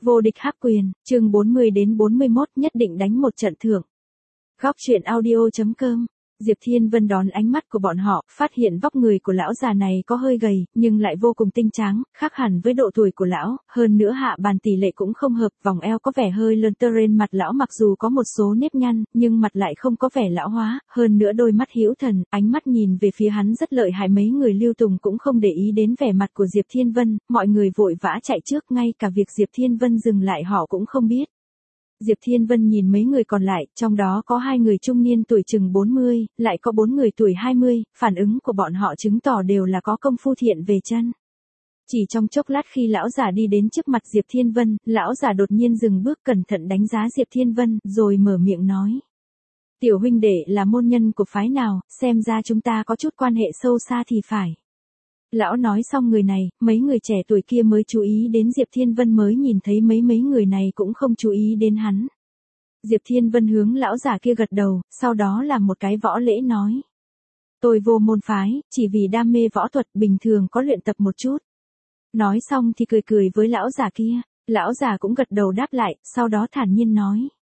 Vô địch hắc quyền, chương 40 đến 41 nhất định đánh một trận thưởng. Góc truyện audio.com. Diệp Thiên Vân đón ánh mắt của bọn họ, phát hiện vóc người của lão già này có hơi gầy, nhưng lại vô cùng tinh tráng, khác hẳn với độ tuổi của lão, hơn nữa hạ bàn tỷ lệ cũng không hợp, vòng eo có vẻ hơi lơn tơ trên mặt lão mặc dù có một số nếp nhăn, nhưng mặt lại không có vẻ lão hóa, hơn nữa đôi mắt hữu thần, ánh mắt nhìn về phía hắn rất lợi hại, mấy người Lưu Tùng cũng không để ý đến vẻ mặt của Diệp Thiên Vân, mọi người vội vã chạy trước, ngay cả việc Diệp Thiên Vân dừng lại họ cũng không biết. Diệp Thiên Vân nhìn mấy người còn lại, trong đó có 2 người trung niên tuổi chừng 40, lại có 4 người tuổi 20, phản ứng của bọn họ chứng tỏ đều là có công phu thiện về chân. Chỉ trong chốc lát khi lão già đi đến trước mặt Diệp Thiên Vân, lão già đột nhiên dừng bước cẩn thận đánh giá Diệp Thiên Vân, rồi mở miệng nói. Tiểu huynh đệ là môn nhân của phái nào, xem ra chúng ta có chút quan hệ sâu xa thì phải. Lão nói xong người này, mấy người trẻ tuổi kia mới chú ý đến Diệp Thiên Vân, mới nhìn thấy mấy người này cũng không chú ý đến hắn. Diệp Thiên Vân hướng lão già kia gật đầu, sau đó làm một cái võ lễ nói. Tôi vô môn phái, chỉ vì đam mê võ thuật, bình thường có luyện tập một chút. Nói xong thì cười với lão già kia, lão già cũng gật đầu đáp lại, sau đó thản nhiên nói.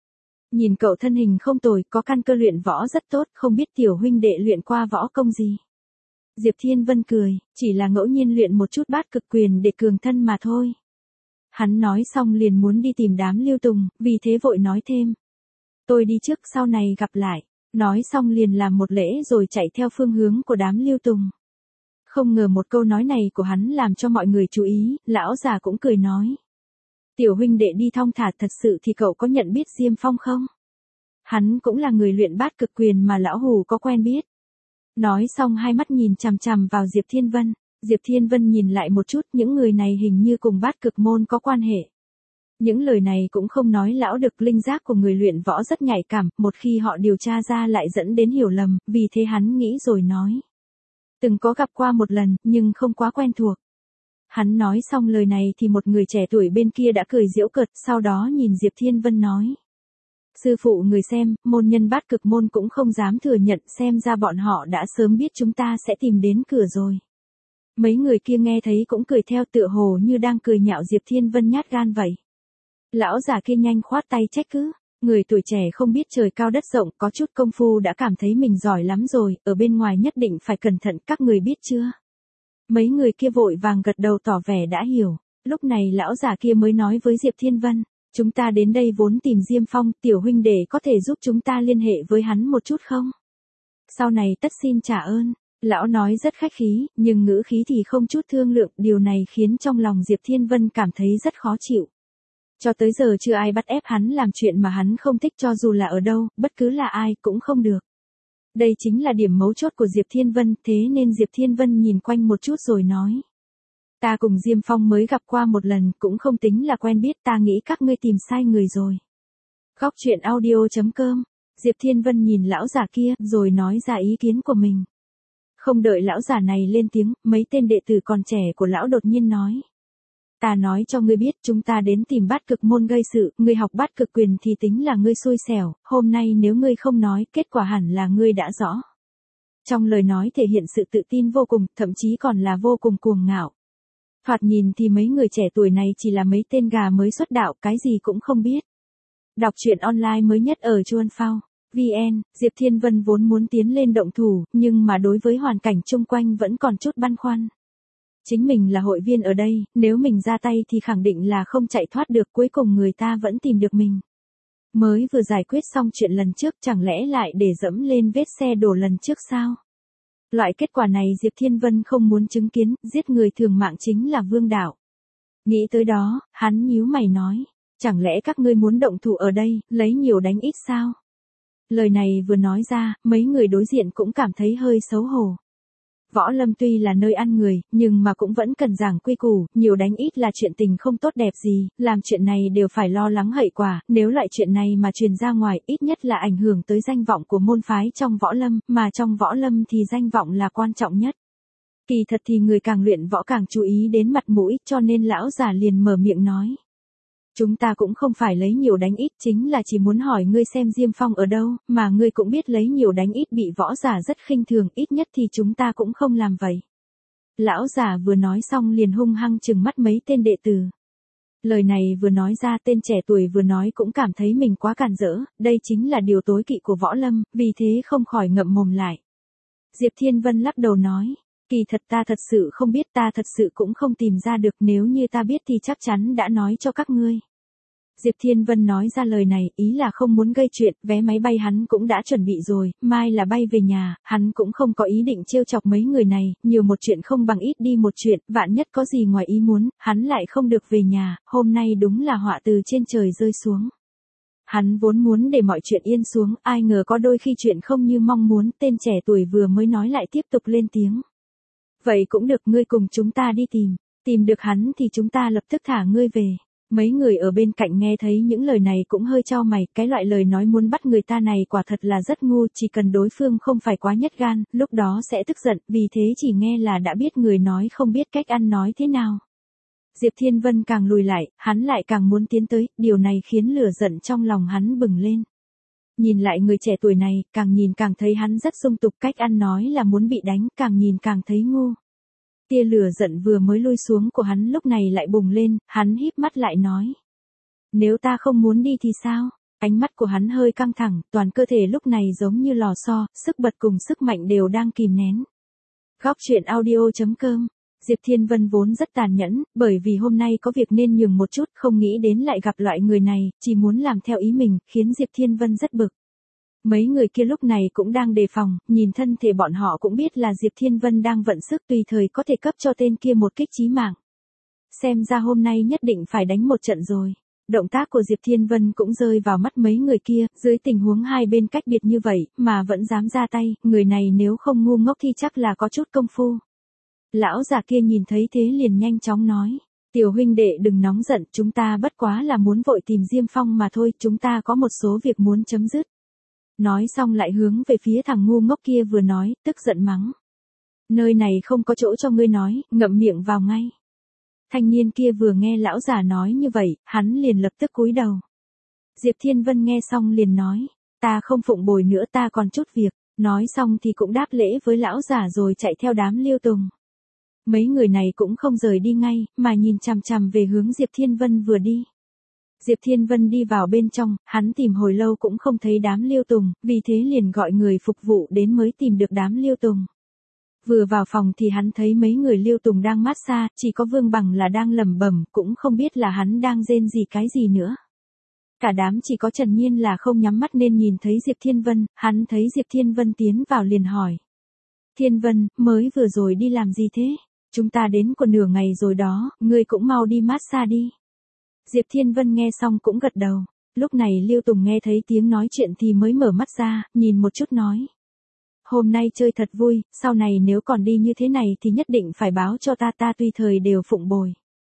Nhìn cậu thân hình không tồi, có căn cơ luyện võ rất tốt, không biết tiểu huynh đệ luyện qua võ công gì. Diệp Thiên Vân cười, chỉ là ngẫu nhiên luyện một chút bát cực quyền để cường thân mà thôi. Hắn nói xong liền muốn đi tìm đám Lưu Tùng, vì thế vội nói thêm. Tôi đi trước, sau này gặp lại. Nói xong liền làm một lễ rồi chạy theo phương hướng của đám Lưu Tùng. Không ngờ một câu nói này của hắn làm cho mọi người chú ý, lão già cũng cười nói. Tiểu huynh đệ đi thong thả, thật sự thì cậu có nhận biết Diêm Phong không? Hắn cũng là người luyện bát cực quyền mà lão hù có quen biết. Nói xong hai mắt nhìn chằm chằm vào Diệp Thiên Vân. Diệp Thiên Vân nhìn lại một chút, những người này hình như cùng bát cực môn có quan hệ. Những lời này cũng không nói lão được, linh giác của người luyện võ rất nhạy cảm, một khi họ điều tra ra lại dẫn đến hiểu lầm, vì thế hắn nghĩ rồi nói. Từng có gặp qua một lần, nhưng không quá quen thuộc. Hắn nói xong lời này thì một người trẻ tuổi bên kia đã cười giễu cợt, sau đó nhìn Diệp Thiên Vân nói. Sư phụ người xem, môn nhân bát cực môn cũng không dám thừa nhận, xem ra bọn họ đã sớm biết chúng ta sẽ tìm đến cửa rồi. Mấy người kia nghe thấy cũng cười theo, tựa hồ như đang cười nhạo Diệp Thiên Vân nhát gan vậy. Lão già kia nhanh khoát tay trách cứ, người tuổi trẻ không biết trời cao đất rộng, có chút công phu đã cảm thấy mình giỏi lắm rồi, ở bên ngoài nhất định phải cẩn thận, các người biết chưa? Mấy người kia vội vàng gật đầu tỏ vẻ đã hiểu, lúc này lão già kia mới nói với Diệp Thiên Vân. Chúng ta đến đây vốn tìm Diêm Phong, tiểu huynh đệ có thể giúp chúng ta liên hệ với hắn một chút không? Sau này tất xin trả ơn. Lão nói rất khách khí, nhưng ngữ khí thì không chút thương lượng, điều này khiến trong lòng Diệp Thiên Vân cảm thấy rất khó chịu. Cho tới giờ chưa ai bắt ép hắn làm chuyện mà hắn không thích, cho dù là ở đâu, bất cứ là ai cũng không được. Đây chính là điểm mấu chốt của Diệp Thiên Vân, thế nên Diệp Thiên Vân nhìn quanh một chút rồi nói. Ta cùng Diêm Phong mới gặp qua một lần, cũng không tính là quen biết, ta nghĩ các ngươi tìm sai người rồi. Góc truyện audio.com. Diệp Thiên Vân nhìn lão già kia, rồi nói ra ý kiến của mình. Không đợi lão già này lên tiếng, mấy tên đệ tử còn trẻ của lão đột nhiên nói. Ta nói cho ngươi biết, chúng ta đến tìm bát cực môn gây sự, ngươi học bát cực quyền thì tính là ngươi xui xẻo, hôm nay nếu ngươi không nói, kết quả hẳn là ngươi đã rõ. Trong lời nói thể hiện sự tự tin vô cùng, thậm chí còn là vô cùng cuồng ngạo. Thoạt nhìn thì mấy người trẻ tuổi này chỉ là mấy tên gà mới xuất đạo, cái gì cũng không biết. Đọc truyện online mới nhất ở Chuan Phao VN, Diệp Thiên Vân vốn muốn tiến lên động thủ, nhưng mà đối với hoàn cảnh chung quanh vẫn còn chút băn khoăn. Chính mình là hội viên ở đây, nếu mình ra tay thì khẳng định là không chạy thoát được, cuối cùng người ta vẫn tìm được mình. Mới vừa giải quyết xong chuyện lần trước, chẳng lẽ lại để dẫm lên vết xe đổ lần trước sao? Loại kết quả này Diệp Thiên Vân không muốn chứng kiến, giết người thường mạng chính là vương đạo. Nghĩ tới đó, hắn nhíu mày nói, chẳng lẽ các ngươi muốn động thủ ở đây, lấy nhiều đánh ít sao? Lời này vừa nói ra, mấy người đối diện cũng cảm thấy hơi xấu hổ. Võ lâm tuy là nơi ăn người, nhưng mà cũng vẫn cần giảng quy củ, nhiều đánh ít là chuyện tình không tốt đẹp gì, làm chuyện này đều phải lo lắng hậu quả, nếu loại chuyện này mà truyền ra ngoài, ít nhất là ảnh hưởng tới danh vọng của môn phái trong võ lâm, mà trong võ lâm thì danh vọng là quan trọng nhất. Kỳ thật thì người càng luyện võ càng chú ý đến mặt mũi, cho nên lão già liền mở miệng nói. Chúng ta cũng không phải lấy nhiều đánh ít, chính là chỉ muốn hỏi ngươi xem Diêm Phong ở đâu, mà ngươi cũng biết lấy nhiều đánh ít bị võ giả rất khinh thường, ít nhất thì chúng ta cũng không làm vậy. Lão già vừa nói xong liền hung hăng trừng mắt mấy tên đệ tử. Lời này vừa nói ra tên trẻ tuổi vừa nói cũng cảm thấy mình quá càn rỡ, đây chính là điều tối kỵ của Võ Lâm, vì thế không khỏi ngậm mồm lại. Diệp Thiên Vân lắc đầu nói, kỳ thật ta thật sự không biết, ta thật sự cũng không tìm ra được, nếu như ta biết thì chắc chắn đã nói cho các ngươi. Diệp Thiên Vân nói ra lời này, ý là không muốn gây chuyện, vé máy bay hắn cũng đã chuẩn bị rồi, mai là bay về nhà, hắn cũng không có ý định trêu chọc mấy người này, nhiều một chuyện không bằng ít đi một chuyện, vạn nhất có gì ngoài ý muốn, hắn lại không được về nhà, hôm nay đúng là họa từ trên trời rơi xuống. Hắn vốn muốn để mọi chuyện yên xuống, ai ngờ có đôi khi chuyện không như mong muốn, tên trẻ tuổi vừa mới nói lại tiếp tục lên tiếng. Vậy cũng được, ngươi cùng chúng ta đi tìm được hắn thì chúng ta lập tức thả ngươi về. Mấy người ở bên cạnh nghe thấy những lời này cũng hơi chau mày, cái loại lời nói muốn bắt người ta này quả thật là rất ngu, chỉ cần đối phương không phải quá nhát gan, lúc đó sẽ tức giận, vì thế chỉ nghe là đã biết người nói không biết cách ăn nói thế nào. Diệp Thiên Vân càng lùi lại, hắn lại càng muốn tiến tới, điều này khiến lửa giận trong lòng hắn bừng lên. Nhìn lại người trẻ tuổi này, càng nhìn càng thấy hắn rất dung tục, cách ăn nói là muốn bị đánh, càng nhìn càng thấy ngu. Tia lửa giận vừa mới lui xuống của hắn lúc này lại bùng lên, hắn híp mắt lại nói. Nếu ta không muốn đi thì sao? Ánh mắt của hắn hơi căng thẳng, toàn cơ thể lúc này giống như lò xo, sức bật cùng sức mạnh đều đang kìm nén. Góc truyện audio.com. Diệp Thiên Vân vốn rất tàn nhẫn, bởi vì hôm nay có việc nên nhường một chút, không nghĩ đến lại gặp loại người này, chỉ muốn làm theo ý mình, khiến Diệp Thiên Vân rất bực. Mấy người kia lúc này cũng đang đề phòng, nhìn thân thể bọn họ cũng biết là Diệp Thiên Vân đang vận sức tùy thời có thể cấp cho tên kia một kích chí mạng. Xem ra hôm nay nhất định phải đánh một trận rồi. Động tác của Diệp Thiên Vân cũng rơi vào mắt mấy người kia, dưới tình huống hai bên cách biệt như vậy, mà vẫn dám ra tay, người này nếu không ngu ngốc thì chắc là có chút công phu. Lão già kia nhìn thấy thế liền nhanh chóng nói, tiểu huynh đệ đừng nóng giận, chúng ta bất quá là muốn vội tìm Diêm Phong mà thôi, chúng ta có một số việc muốn chấm dứt. Nói xong lại hướng về phía thằng ngu ngốc kia vừa nói, tức giận mắng. Nơi này không có chỗ cho ngươi nói, ngậm miệng vào ngay. Thanh niên kia vừa nghe lão già nói như vậy, hắn liền lập tức cúi đầu. Diệp Thiên Vân nghe xong liền nói, ta không phụng bồi nữa, ta còn chút việc. Nói xong thì cũng đáp lễ với lão già rồi chạy theo đám Liêu Tùng. Mấy người này cũng không rời đi ngay, mà nhìn chằm chằm về hướng Diệp Thiên Vân vừa đi. Diệp Thiên Vân đi vào bên trong, hắn tìm hồi lâu cũng không thấy đám Liêu Tùng, vì thế liền gọi người phục vụ đến mới tìm được đám Liêu Tùng. Vừa vào phòng thì hắn thấy mấy người Liêu Tùng đang massage, chỉ có Vương Bằng là đang lẩm bẩm, cũng không biết là hắn đang rên gì cái gì nữa. Cả đám chỉ có Trần Nhiên là không nhắm mắt nên nhìn thấy Diệp Thiên Vân, hắn thấy Diệp Thiên Vân tiến vào liền hỏi. Thiên Vân, mới vừa rồi đi làm gì thế? Chúng ta đến còn nửa ngày rồi đó, ngươi cũng mau đi massage đi. Diệp Thiên Vân nghe xong cũng gật đầu. Lúc này Liêu Tùng nghe thấy tiếng nói chuyện thì mới mở mắt ra, nhìn một chút nói. Hôm nay chơi thật vui, sau này nếu còn đi như thế này thì nhất định phải báo cho ta, ta tùy thời đều phụng bồi.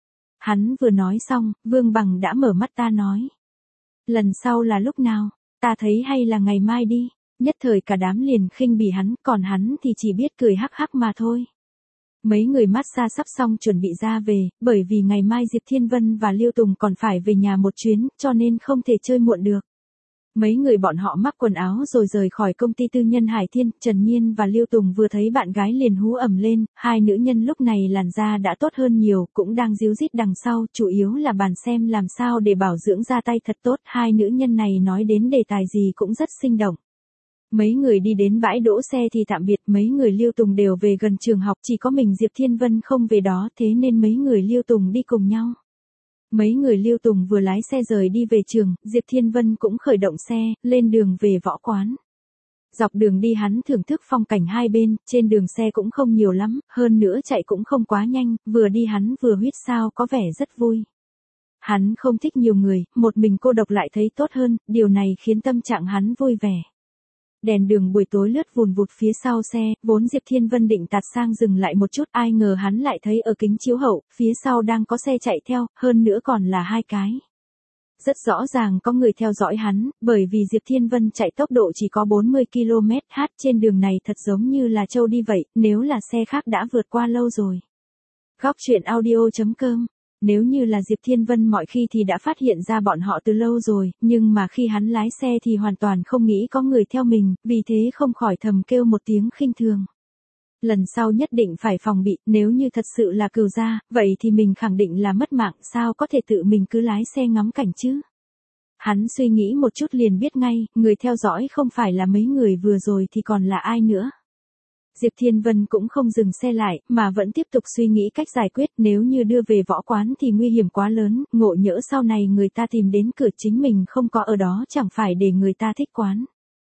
Hắn vừa nói xong, Vương Bằng đã mở mắt ta nói. Lần sau là lúc nào? Ta thấy hay là ngày mai đi. Nhất thời cả đám liền khinh bỉ hắn, còn hắn thì chỉ biết cười hắc hắc mà thôi. Mấy người massage sắp xong chuẩn bị ra về, bởi vì ngày mai Diệp Thiên Vân và Liêu Tùng còn phải về nhà một chuyến, cho nên không thể chơi muộn được. Mấy người bọn họ mặc quần áo rồi rời khỏi công ty tư nhân Hải Thiên, Trần Nhiên và Liêu Tùng vừa thấy bạn gái liền hú ầm lên, hai nữ nhân lúc này làn da đã tốt hơn nhiều, cũng đang díu dít đằng sau, chủ yếu là bàn xem làm sao để bảo dưỡng da tay thật tốt, hai nữ nhân này nói đến đề tài gì cũng rất sinh động. Mấy người đi đến bãi đỗ xe thì tạm biệt, mấy người Liêu Tùng đều về gần trường học, chỉ có mình Diệp Thiên Vân không về đó, thế nên mấy người Liêu Tùng đi cùng nhau. Mấy người Liêu Tùng vừa lái xe rời đi về trường, Diệp Thiên Vân cũng khởi động xe, lên đường về võ quán. Dọc đường đi hắn thưởng thức phong cảnh hai bên, trên đường xe cũng không nhiều lắm, hơn nữa chạy cũng không quá nhanh, vừa đi hắn vừa huýt sáo có vẻ rất vui. Hắn không thích nhiều người, một mình cô độc lại thấy tốt hơn, điều này khiến tâm trạng hắn vui vẻ. Đèn đường buổi tối lướt vùn vụt phía sau xe, vốn Diệp Thiên Vân định tạt sang dừng lại một chút, ai ngờ hắn lại thấy ở kính chiếu hậu, phía sau đang có xe chạy theo, hơn nữa còn là hai cái. Rất rõ ràng có người theo dõi hắn, bởi vì Diệp Thiên Vân chạy tốc độ chỉ có 40 km/h trên đường này thật giống như là trâu đi vậy, nếu là xe khác đã vượt qua lâu rồi. Góc truyện audio.com. Nếu như là Diệp Thiên Vân mọi khi thì đã phát hiện ra bọn họ từ lâu rồi, nhưng mà khi hắn lái xe thì hoàn toàn không nghĩ có người theo mình, vì thế không khỏi thầm kêu một tiếng khinh thường. Lần sau nhất định phải phòng bị, nếu như thật sự là Cửu gia, vậy thì mình khẳng định là mất mạng, sao có thể tự mình cứ lái xe ngắm cảnh chứ. Hắn suy nghĩ một chút liền biết ngay, người theo dõi không phải là mấy người vừa rồi thì còn là ai nữa. Diệp Thiên Vân cũng không dừng xe lại, mà vẫn tiếp tục suy nghĩ cách giải quyết, nếu như đưa về võ quán thì nguy hiểm quá lớn, ngộ nhỡ sau này người ta tìm đến cửa chính mình không có ở đó chẳng phải để người ta thích quán.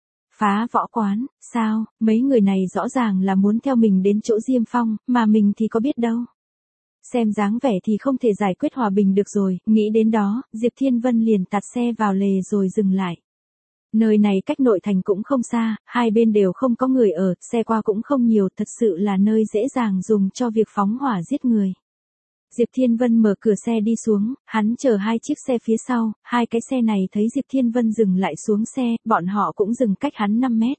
Phá võ quán, sao, mấy người này rõ ràng là muốn theo mình đến chỗ Diêm Phong, mà mình thì có biết đâu. Xem dáng vẻ thì không thể giải quyết hòa bình được rồi, nghĩ đến đó, Diệp Thiên Vân liền tạt xe vào lề rồi dừng lại. Nơi này cách nội thành cũng không xa, hai bên đều không có người ở, xe qua cũng không nhiều, thật sự là nơi dễ dàng dùng cho việc phóng hỏa giết người. Diệp Thiên Vân mở cửa xe đi xuống, hắn chở hai chiếc xe phía sau, hai cái xe này thấy Diệp Thiên Vân dừng lại xuống xe, bọn họ cũng dừng cách hắn 5 mét.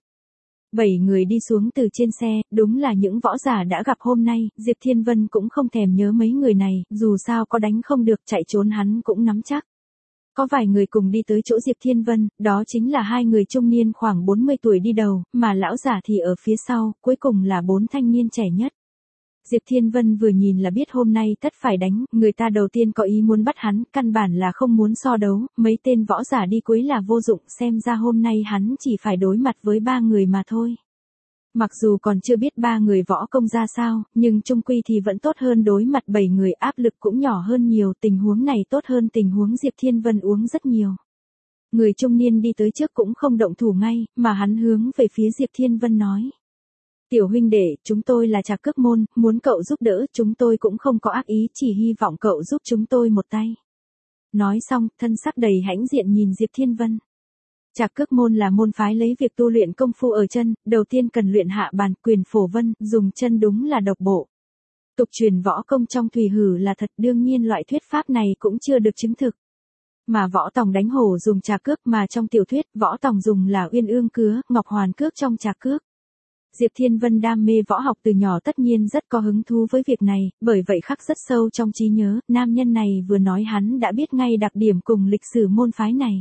7 người đi xuống từ trên xe, đúng là những võ giả đã gặp hôm nay, Diệp Thiên Vân cũng không thèm nhớ mấy người này, dù sao có đánh không được chạy trốn hắn cũng nắm chắc. Có vài người cùng đi tới chỗ Diệp Thiên Vân, đó chính là hai người trung niên khoảng 40 tuổi đi đầu, mà lão giả thì ở phía sau, cuối cùng là 4 thanh niên trẻ nhất. Diệp Thiên Vân vừa nhìn là biết hôm nay tất phải đánh, người ta đầu tiên có ý muốn bắt hắn, căn bản là không muốn so đấu, mấy tên võ giả đi cuối là vô dụng, xem ra hôm nay hắn chỉ phải đối mặt với 3 người mà thôi. Mặc dù còn chưa biết 3 người võ công ra sao, nhưng chung quy thì vẫn tốt hơn đối mặt 7 người, áp lực cũng nhỏ hơn nhiều, tình huống này tốt hơn tình huống Diệp Thiên Vân uống rất nhiều. Người trung niên đi tới trước cũng không động thủ ngay, mà hắn hướng về phía Diệp Thiên Vân nói. Tiểu huynh đệ, chúng tôi là Trạc Cước Môn, muốn cậu giúp đỡ, chúng tôi cũng không có ác ý, chỉ hy vọng cậu giúp chúng tôi một tay. Nói xong, thân sắc đầy hãnh diện nhìn Diệp Thiên Vân. Trạc Cước Môn là môn phái lấy việc tu luyện công phu ở chân, đầu tiên cần luyện hạ bàn, quyền phổ vân, dùng chân đúng là độc bộ. Tục truyền võ công trong thủy hử là thật, đương nhiên loại thuyết pháp này cũng chưa được chứng thực. Mà võ tòng đánh hổ dùng trà cước, mà trong tiểu thuyết võ tòng dùng là uyên ương cứa, ngọc hoàn cước trong trà cước. Diệp Thiên Vân đam mê võ học từ nhỏ tất nhiên rất có hứng thú với việc này, bởi vậy khắc rất sâu trong trí nhớ, nam nhân này vừa nói hắn đã biết ngay đặc điểm cùng lịch sử môn phái này.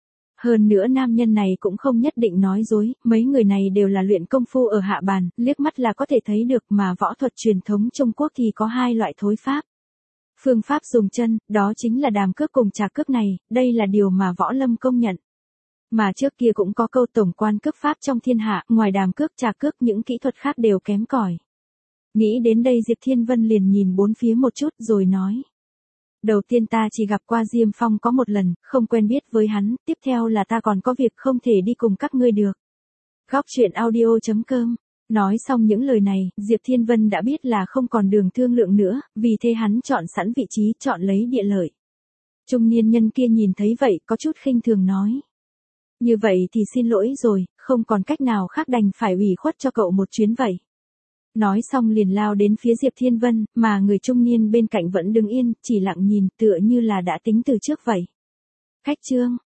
Hơn nữa nam nhân này cũng không nhất định nói dối, mấy người này đều là luyện công phu ở hạ bàn, liếc mắt là có thể thấy được, mà võ thuật truyền thống Trung Quốc thì có hai loại thối pháp. Phương pháp dùng chân, đó chính là đàm cước cùng trà cước này, đây là điều mà võ lâm công nhận. Mà trước kia cũng có câu tổng quan cước pháp trong thiên hạ, ngoài đàm cước trà cước những kỹ thuật khác đều kém cỏi. Nghĩ đến đây Diệp Thiên Vân liền nhìn bốn phía một chút rồi nói. Đầu tiên ta chỉ gặp qua Diêm Phong có một lần, không quen biết với hắn, tiếp theo là ta còn có việc không thể đi cùng các ngươi được. Góc truyện audio.com. Nói xong những lời này, Diệp Thiên Vân đã biết là không còn đường thương lượng nữa, vì thế hắn chọn sẵn vị trí, chọn lấy địa lợi. Trung niên nhân kia nhìn thấy vậy, có chút khinh thường nói. Như vậy thì xin lỗi rồi, không còn cách nào khác đành phải ủy khuất cho cậu một chuyến vậy. Nói xong liền lao đến phía Diệp Thiên Vân, mà người trung niên bên cạnh vẫn đứng yên, chỉ lặng nhìn, tựa như là đã tính từ trước vậy. Khách trương,